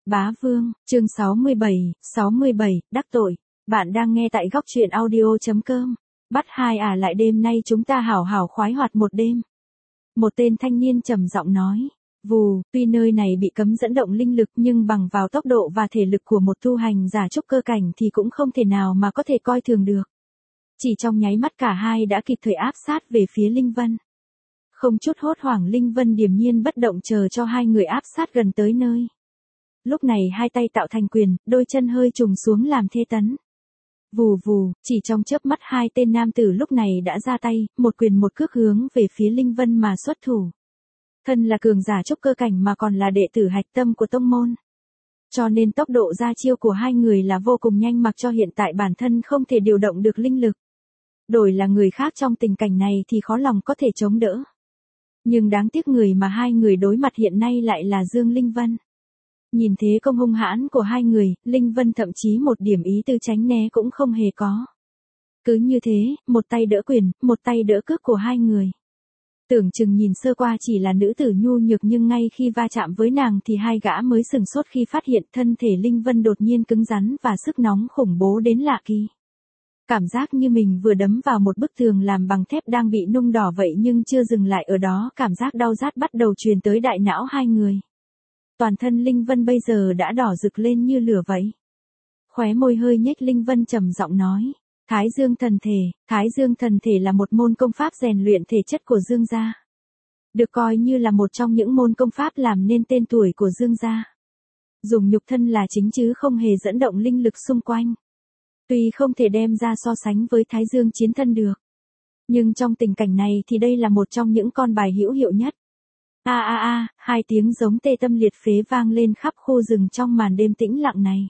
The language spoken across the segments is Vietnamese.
Bá Vương, chương 67, đắc tội. Bạn đang nghe tại góc truyện audio.com. Bắt hai lại đêm nay chúng ta hảo hảo khoái hoạt một đêm. Một tên thanh niên trầm giọng nói. Vù, tuy nơi này bị cấm dẫn động linh lực nhưng bằng vào tốc độ và thể lực của một tu hành giả trúc cơ cảnh thì cũng không thể nào mà có thể coi thường được. Chỉ trong nháy mắt cả hai đã kịp thời áp sát về phía Linh Vân. Không chút hốt hoảng, Linh Vân điềm nhiên bất động chờ cho hai người áp sát gần tới nơi. Lúc này hai tay tạo thành quyền, đôi chân hơi trùng xuống làm thế tấn. Vù vù, chỉ trong chớp mắt hai tên nam tử lúc này đã ra tay, một quyền một cước hướng về phía Linh Vân mà xuất thủ. Thân là cường giả trúc cơ cảnh mà còn là đệ tử hạch tâm của tông môn. Cho nên tốc độ ra chiêu của hai người là vô cùng nhanh, mặc cho hiện tại bản thân không thể điều động được linh lực. Đổi là người khác trong tình cảnh này thì khó lòng có thể chống đỡ. Nhưng đáng tiếc người mà hai người đối mặt hiện nay lại là Dương Linh Vân. Nhìn thế công hung hãn của hai người, Linh Vân thậm chí một điểm ý tư tránh né cũng không hề có. Cứ như thế, một tay đỡ quyền, một tay đỡ cước của hai người. Tưởng chừng nhìn sơ qua chỉ là nữ tử nhu nhược, nhưng ngay khi va chạm với nàng thì hai gã mới sừng sốt khi phát hiện thân thể Linh Vân đột nhiên cứng rắn và sức nóng khủng bố đến lạ kỳ. Cảm giác như mình vừa đấm vào một bức tường làm bằng thép đang bị nung đỏ vậy, nhưng chưa dừng lại ở đó, cảm giác đau rát bắt đầu truyền tới đại não hai người. Toàn thân Linh Vân bây giờ đã đỏ rực lên như lửa vậy. Khóe môi hơi nhếch, Linh Vân trầm giọng nói. Thái Dương thần thể là một môn công pháp rèn luyện thể chất của Dương gia. Được coi như là một trong những môn công pháp làm nên tên tuổi của Dương gia. Dùng nhục thân là chính chứ không hề dẫn động linh lực xung quanh. Tuy không thể đem ra so sánh với Thái Dương chiến thân được. Nhưng trong tình cảnh này thì đây là một trong những con bài hữu hiệu nhất. Hai tiếng giống tê tâm liệt phế vang lên khắp khu rừng trong màn đêm tĩnh lặng này.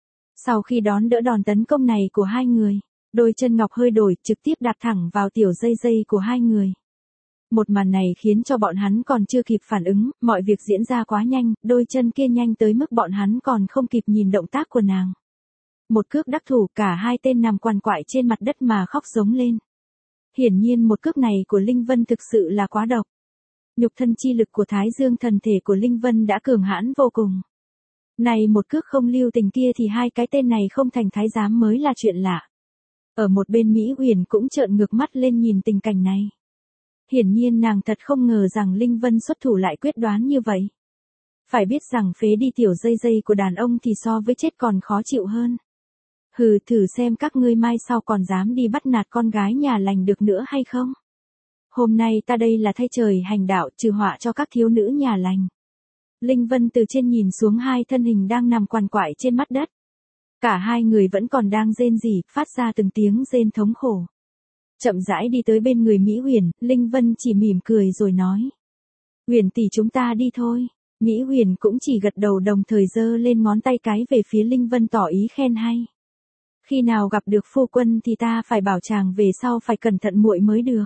Sau khi đón đỡ đòn tấn công này của hai người, đôi chân ngọc hơi đổi, trực tiếp đạp thẳng vào tiểu dây của hai người. Một màn này khiến cho bọn hắn còn chưa kịp phản ứng, mọi việc diễn ra quá nhanh, đôi chân kia nhanh tới mức bọn hắn còn không kịp nhìn động tác của nàng. Một cước đắc thủ, cả hai tên nằm quằn quại trên mặt đất mà khóc giống lên. Hiển nhiên một cước này của Linh Vân thực sự là quá độc. Nhục thân chi lực của Thái Dương thần thể của Linh Vân đã cường hãn vô cùng. Này một cước không lưu tình kia thì hai cái tên này không thành thái giám mới là chuyện lạ. Ở một bên Mỹ Huyền cũng trợn ngược mắt lên nhìn tình cảnh này. Hiển nhiên nàng thật không ngờ rằng Linh Vân xuất thủ lại quyết đoán như vậy. Phải biết rằng phế đi tiểu dây của đàn ông thì so với chết còn khó chịu hơn. Hừ, thử xem các ngươi mai sau còn dám đi bắt nạt con gái nhà lành được nữa hay không? Hôm nay ta đây là thay trời hành đạo, trừ họa cho các thiếu nữ nhà lành. Linh Vân từ trên nhìn xuống hai thân hình đang nằm quằn quại trên mặt đất. Cả hai người vẫn còn đang rên rỉ, phát ra từng tiếng rên thống khổ. Chậm rãi đi tới bên người Mỹ Huyền, Linh Vân chỉ mỉm cười rồi nói. Huyền tỷ, chúng ta đi thôi. Mỹ Huyền cũng chỉ gật đầu, đồng thời giơ lên ngón tay cái về phía Linh Vân tỏ ý khen hay. Khi nào gặp được phu quân thì ta phải bảo chàng về sau phải cẩn thận muội mới được.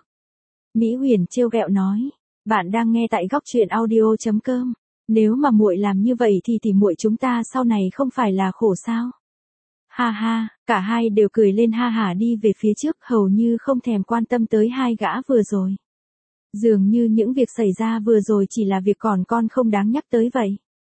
Mỹ Huyền trêu ghẹo nói. Bạn đang nghe tại góc truyện audio.com. Nếu mà muội làm như vậy thì muội chúng ta sau này không phải là khổ sao? Ha ha, cả hai đều cười lên ha hả đi về phía trước, hầu như không thèm quan tâm tới hai gã vừa rồi. Dường như những việc xảy ra vừa rồi chỉ là việc còn con không đáng nhắc tới vậy.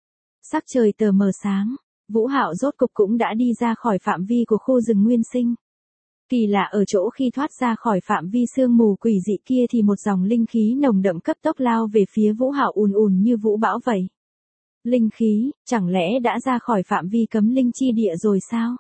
Sắc trời tờ mờ sáng, Vũ Hạo rốt cục cũng đã đi ra khỏi phạm vi của khu rừng nguyên sinh. Kỳ lạ ở chỗ khi thoát ra khỏi phạm vi sương mù quỷ dị kia thì một dòng linh khí nồng đậm cấp tốc lao về phía Vũ Hạo ùn ùn như vũ bão vậy. Linh khí, chẳng lẽ đã ra khỏi phạm vi cấm linh chi địa rồi sao?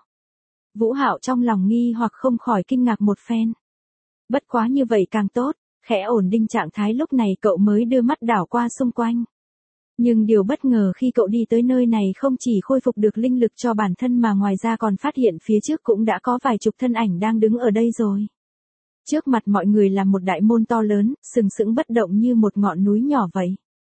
Vũ Hạo trong lòng nghi hoặc không khỏi kinh ngạc một phen. Bất quá như vậy càng tốt, khẽ ổn định trạng thái lúc này cậu mới đưa mắt đảo qua xung quanh. Nhưng điều bất ngờ khi cậu đi tới nơi này không chỉ khôi phục được linh lực cho bản thân mà ngoài ra còn phát hiện phía trước cũng đã có vài chục thân ảnh đang đứng ở đây rồi. Trước mặt mọi người là một đại môn to lớn, sừng sững bất động như một ngọn núi nhỏ vậy.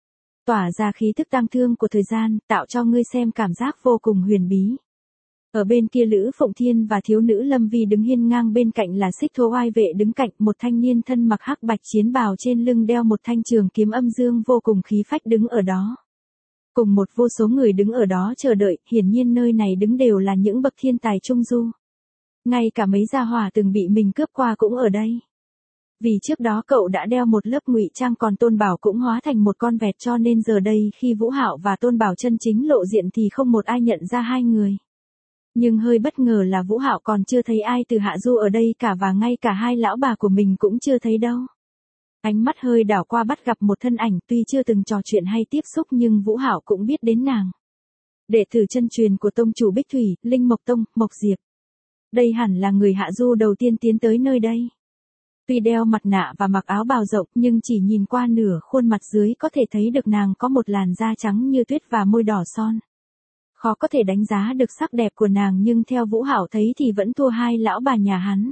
Tỏa ra khí tức tang thương của thời gian, tạo cho ngươi xem cảm giác vô cùng huyền bí. Ở bên kia Lữ Phụng Thiên và thiếu nữ Lâm Vi đứng hiên ngang, bên cạnh là Xích Thố Oai Vệ đứng cạnh, một thanh niên thân mặc hắc bạch chiến bào trên lưng đeo một thanh trường kiếm âm dương vô cùng khí phách đứng ở đó. Cùng một vô số người đứng ở đó chờ đợi, hiển nhiên nơi này đứng đều là những bậc thiên tài trung du. Ngay cả mấy gia hỏa từng bị mình cướp qua cũng ở đây. Vì trước đó cậu đã đeo một lớp ngụy trang còn Tôn Bảo cũng hóa thành một con vẹt cho nên giờ đây khi Vũ Hạo và Tôn Bảo chân chính lộ diện thì không một ai nhận ra hai người. Nhưng hơi bất ngờ là Vũ Hạo còn chưa thấy ai từ Hạ Du ở đây cả và ngay cả hai lão bà của mình cũng chưa thấy đâu. Ánh mắt hơi đảo qua bắt gặp một thân ảnh tuy chưa từng trò chuyện hay tiếp xúc nhưng Vũ Hạo cũng biết đến nàng. Đệ tử chân truyền của tông chủ Bích Thủy, Linh Mộc Tông, Mộc Diệp. Đây hẳn là người Hạ Du đầu tiên tiến tới nơi đây. Tuy đeo mặt nạ và mặc áo bào rộng nhưng chỉ nhìn qua nửa khuôn mặt dưới có thể thấy được nàng có một làn da trắng như tuyết và môi đỏ son. Khó có thể đánh giá được sắc đẹp của nàng nhưng theo Vũ Hạo thấy thì vẫn thua hai lão bà nhà hắn.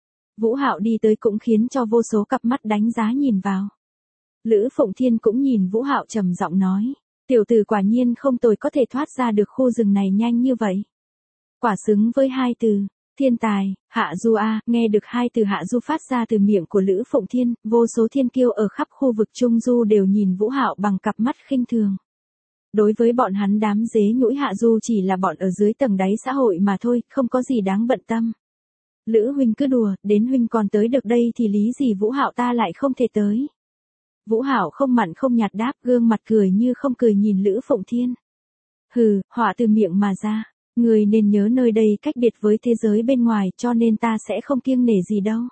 Vũ Hạo đi tới cũng khiến cho vô số cặp mắt đánh giá nhìn vào. Lữ Phụng Thiên cũng nhìn Vũ Hạo trầm giọng nói, tiểu tử quả nhiên không tồi có thể thoát ra được khu rừng này nhanh như vậy. Quả xứng với hai từ, thiên tài, Hạ Du a, nghe được hai từ Hạ Du phát ra từ miệng của Lữ Phụng Thiên, vô số thiên kiêu ở khắp khu vực Trung Du đều nhìn Vũ Hạo bằng cặp mắt khinh thường. Đối với bọn hắn đám dế nhũi Hạ Du chỉ là bọn ở dưới tầng đáy xã hội mà thôi, không có gì đáng bận tâm. Lữ huynh cứ đùa, đến huynh còn tới được đây thì lý gì Vũ Hạo ta lại không thể tới. Vũ Hạo không mặn không nhạt đáp, gương mặt cười như không cười nhìn Lữ Phụng Thiên. Hừ, họa từ miệng mà ra, người nên nhớ nơi đây cách biệt với thế giới bên ngoài cho nên ta sẽ không kiêng nể gì đâu.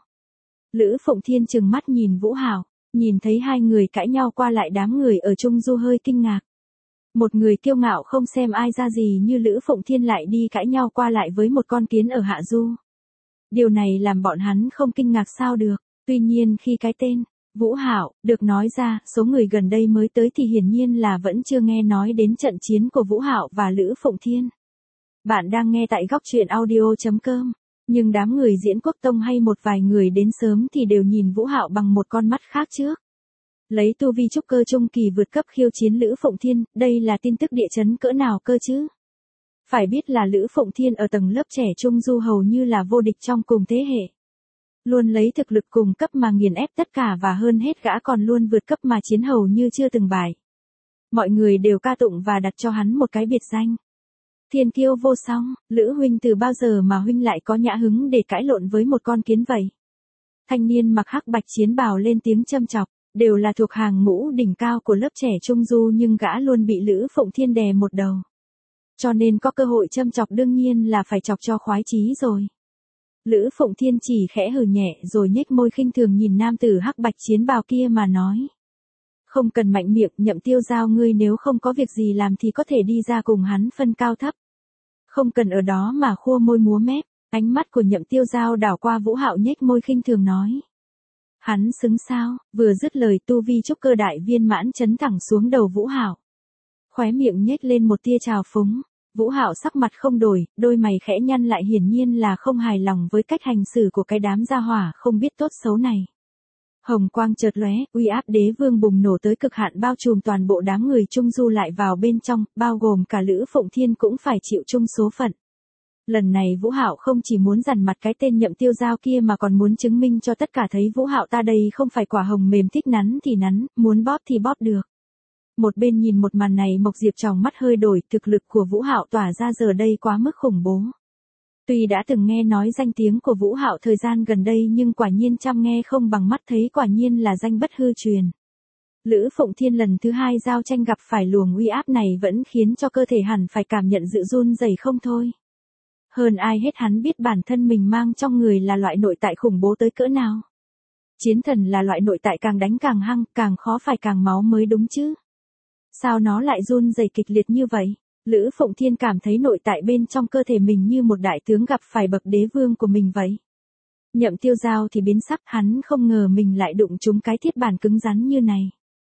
Lữ Phụng Thiên trừng mắt nhìn Vũ Hạo, nhìn thấy hai người cãi nhau qua lại đám người ở Trung Du hơi kinh ngạc. Một người kiêu ngạo không xem ai ra gì như Lữ Phụng Thiên lại đi cãi nhau qua lại với một con kiến ở Hạ Du. Điều này làm bọn hắn không kinh ngạc sao được, tuy nhiên khi cái tên Vũ Hạo được nói ra, số người gần đây mới tới thì hiển nhiên là vẫn chưa nghe nói đến trận chiến của Vũ Hạo và Lữ Phụng Thiên. Bạn đang nghe tại góc truyện audio.com, nhưng đám người Diễn Quốc Tông hay một vài người đến sớm thì đều nhìn Vũ Hạo bằng một con mắt khác trước. Lấy tu vi trúc cơ trung kỳ vượt cấp khiêu chiến Lữ Phụng Thiên, đây là tin tức địa chấn cỡ nào cơ chứ? Phải biết là Lữ Phụng Thiên ở tầng lớp trẻ Trung Du hầu như là vô địch trong cùng thế hệ. Luôn lấy thực lực cùng cấp mà nghiền ép tất cả và hơn hết gã còn luôn vượt cấp mà chiến hầu như chưa từng bại. Mọi người đều ca tụng và đặt cho hắn một cái biệt danh. Thiên kiêu vô song, Lữ huynh từ bao giờ mà huynh lại có nhã hứng để cãi lộn với một con kiến vậy? Thanh niên mặc hắc bạch chiến bào lên tiếng châm chọc, đều là thuộc hàng ngũ đỉnh cao của lớp trẻ Trung Du nhưng gã luôn bị Lữ Phụng Thiên đè một đầu. Cho nên có cơ hội châm chọc đương nhiên là phải chọc cho khoái chí rồi. Lữ Phụng Thiên chỉ khẽ hừ nhẹ rồi nhếch môi khinh thường nhìn nam tử hắc bạch chiến bào kia mà nói. Không cần mạnh miệng, Nhậm Tiêu Giao ngươi nếu không có việc gì làm thì có thể đi ra cùng hắn phân cao thấp. Không cần ở đó mà khua môi múa mép, ánh mắt của Nhậm Tiêu Giao đảo qua Vũ Hạo nhếch môi khinh thường nói. Hắn xứng sao, vừa dứt lời tu vi trúc cơ đại viên mãn chấn thẳng xuống đầu Vũ Hạo. Khóe miệng nhếch lên một tia trào phúng. Vũ Hạo sắc mặt không đổi, đôi mày khẽ nhăn lại hiển nhiên là không hài lòng với cách hành xử của cái đám gia hỏa không biết tốt xấu này. Hồng quang chợt lóe, uy áp đế vương bùng nổ tới cực hạn bao trùm toàn bộ đám người Trung Du lại vào bên trong, bao gồm cả Lữ Phụng Thiên cũng phải chịu chung số phận. Lần này Vũ Hạo không chỉ muốn dằn mặt cái tên Nhậm Tiêu Giao kia mà còn muốn chứng minh cho tất cả thấy Vũ Hạo ta đây không phải quả hồng mềm thích nắn thì nắn, muốn bóp thì bóp được. Một bên nhìn một màn này Mộc Diệp tròng mắt hơi đổi, thực lực của Vũ Hạo tỏa ra giờ đây quá mức khủng bố. Tuy đã từng nghe nói danh tiếng của Vũ Hạo thời gian gần đây nhưng quả nhiên chăm nghe không bằng mắt thấy, quả nhiên là danh bất hư truyền. Lữ Phụng Thiên lần thứ hai giao tranh gặp phải luồng uy áp này vẫn khiến cho cơ thể hẳn phải cảm nhận sự run rẩy không thôi. Hơn ai hết hắn biết bản thân mình mang trong người là loại nội tại khủng bố tới cỡ nào. Chiến thần là loại nội tại càng đánh càng hăng, càng khó phải càng máu mới đúng chứ. Sao nó lại run rẩy kịch liệt như vậy? Lữ Phụng Thiên cảm thấy nội tại bên trong cơ thể mình như một đại tướng gặp phải bậc đế vương của mình vậy. Nhậm Tiêu Giao thì biến sắc, hắn không ngờ mình lại đụng trúng cái thiết bản cứng rắn như này.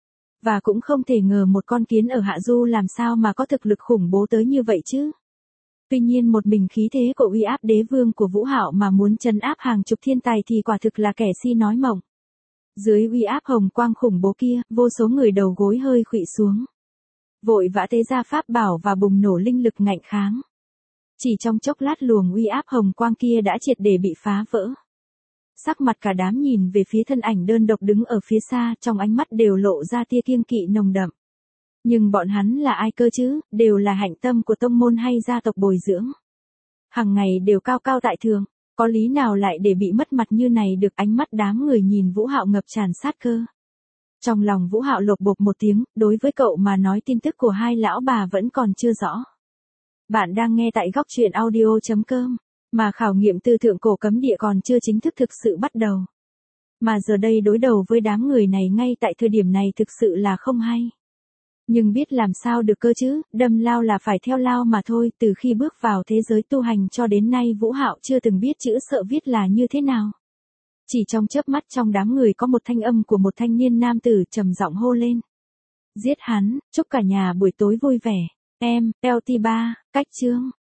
Và cũng không thể ngờ một con kiến ở Hạ Du làm sao mà có thực lực khủng bố tới như vậy chứ. Tuy nhiên một mình khí thế của uy áp đế vương của Vũ Hạo mà muốn trấn áp hàng chục thiên tài thì quả thực là kẻ si nói mộng. Dưới uy áp hồng quang khủng bố kia, vô số người đầu gối hơi khuỵu xuống. Vội vã tế ra pháp bảo và bùng nổ linh lực ngạnh kháng. Chỉ trong chốc lát luồng uy áp hồng quang kia đã triệt để bị phá vỡ. Sắc mặt cả đám nhìn về phía thân ảnh đơn độc đứng ở phía xa, trong ánh mắt đều lộ ra tia kiêng kỵ nồng đậm. Nhưng bọn hắn là ai cơ chứ, đều là hạnh tâm của tông môn hay gia tộc bồi dưỡng. Hằng ngày đều cao cao tại thượng, Có lý nào lại để bị mất mặt như này được? Ánh mắt đám người nhìn Vũ Hạo ngập tràn sát cơ. Trong lòng Vũ Hạo lột bột một tiếng, đối với cậu mà nói tin tức của hai lão bà vẫn còn chưa rõ. Bạn đang nghe tại góc truyện audio.com, mà khảo nghiệm tư thượng cổ cấm địa còn chưa chính thức thực sự bắt đầu. Mà giờ đây đối đầu với đám người này ngay tại thời điểm này thực sự là không hay. Nhưng biết làm sao được cơ chứ, đâm lao là phải theo lao mà thôi, từ khi bước vào thế giới tu hành cho đến nay Vũ Hạo chưa từng biết chữ sợ viết là như thế nào. Chỉ trong chớp mắt trong đám người có một thanh âm của một thanh niên nam tử trầm giọng hô lên. Giết hắn, chúc cả nhà buổi tối vui vẻ. Em, LT3, cách chương.